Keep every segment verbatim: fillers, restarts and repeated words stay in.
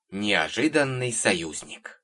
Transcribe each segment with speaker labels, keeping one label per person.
Speaker 1: Неожиданный союзник.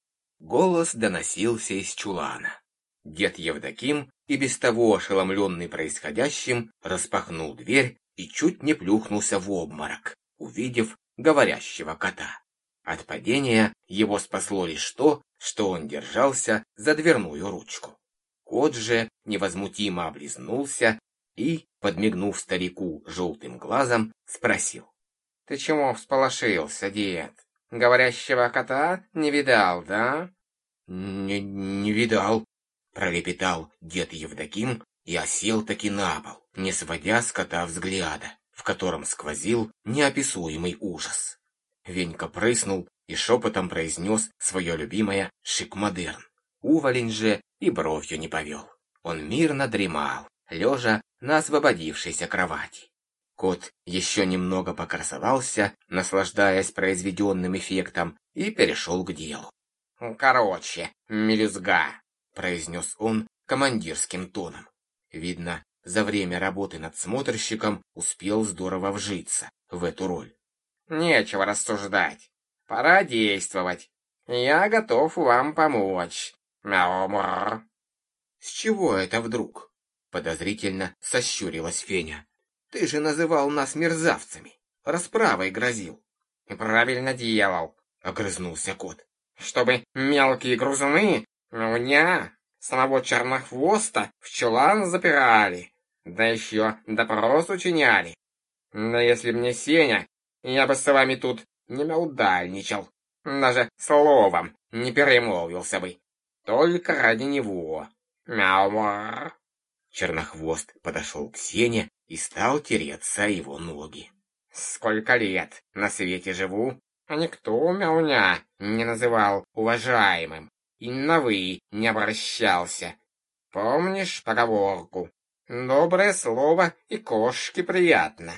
Speaker 1: Голос доносился из чулана. Дед Евдоким, и без того ошеломленный происходящим, распахнул дверь и чуть не плюхнулся в обморок, увидев говорящего кота. От падения его спасло лишь то, что он держался за дверную ручку. Кот же невозмутимо облизнулся и, подмигнув старику желтым глазом, спросил: «Ты чему всполошился, дед? Говорящего кота не видал, да?» «Не, не видал», — пролепетал дед Евдоким и осел таки на пол, не сводя с кота взгляда, в котором сквозил неописуемый ужас. Венька прыснул и шепотом произнес свое любимое «шик-модерн». Уволень же и бровью не повел. Он мирно дремал, лежа на освободившейся кровати. Кот еще немного покрасовался, наслаждаясь произведенным эффектом, и перешел к делу. «Короче, мелюзга», — произнес он командирским тоном. Видно, за время работы надсмотрщиком успел здорово вжиться в эту роль. «Нечего рассуждать. Пора действовать. Я готов вам помочь. Мяу-мур». «С чего это вдруг?» — подозрительно сощурилась Феня. «Ты же называл нас мерзавцами, расправой грозил». «Правильно делал», — огрызнулся кот. «Чтобы мелкие грузуны меня, самого Чернохвоста, в чулан запирали, да еще допрос учиняли. Да если б не Сеня, я бы с вами тут не мяудальничал, даже словом не перемолвился бы. Только ради него. Мяу-мур». Чернохвост подошел к Сене и стал тереться о его ноги. «Сколько лет на свете живу, а никто мяуня не называл уважаемым и на «вы» не обращался. Помнишь поговорку? Доброе слово и кошке приятно.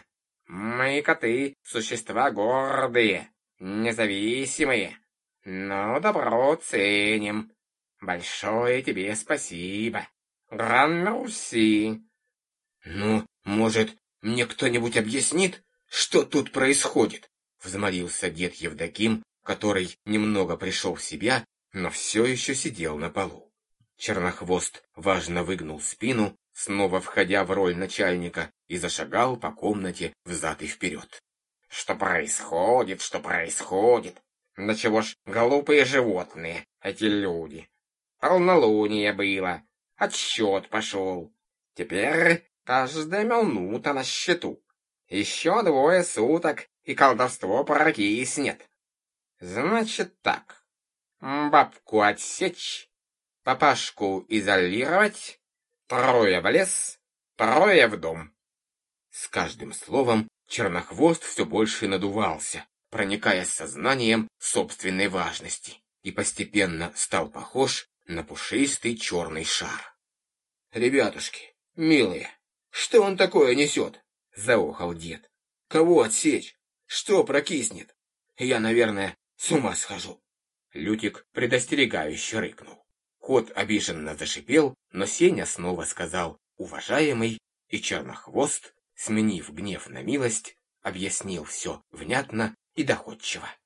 Speaker 1: Мы, коты, существа гордые, независимые, но добро ценим. Большое тебе спасибо. Гран-мерси». «Ну, может, мне кто-нибудь объяснит, что тут происходит?» — взмолился дед Евдоким, который немного пришел в себя, но все еще сидел на полу. Чернохвост важно выгнул спину, снова входя в роль начальника, и зашагал по комнате взад и вперед. «Что происходит, что происходит? Да чего ж глупые животные, эти люди? Полнолуние было, отсчет пошел. Теперь каждая минута на счету. Еще двое суток, и колдовство прокиснет. Значит так, бабку отсечь, папашку изолировать, трое в лес, трое в дом». С каждым словом Чернохвост все больше надувался, проникаясь сознанием собственной важности, и постепенно стал похож на пушистый черный шар. «Ребятушки, милые, что он такое несет?» — заохал дед. «Кого отсечь? Что прокиснет? Я, наверное, с ума схожу». Лютик предостерегающе рыкнул. Кот обиженно зашипел, но Сеня снова сказал «уважаемый», и Чернохвост, сменив гнев на милость, объяснил все внятно и доходчиво.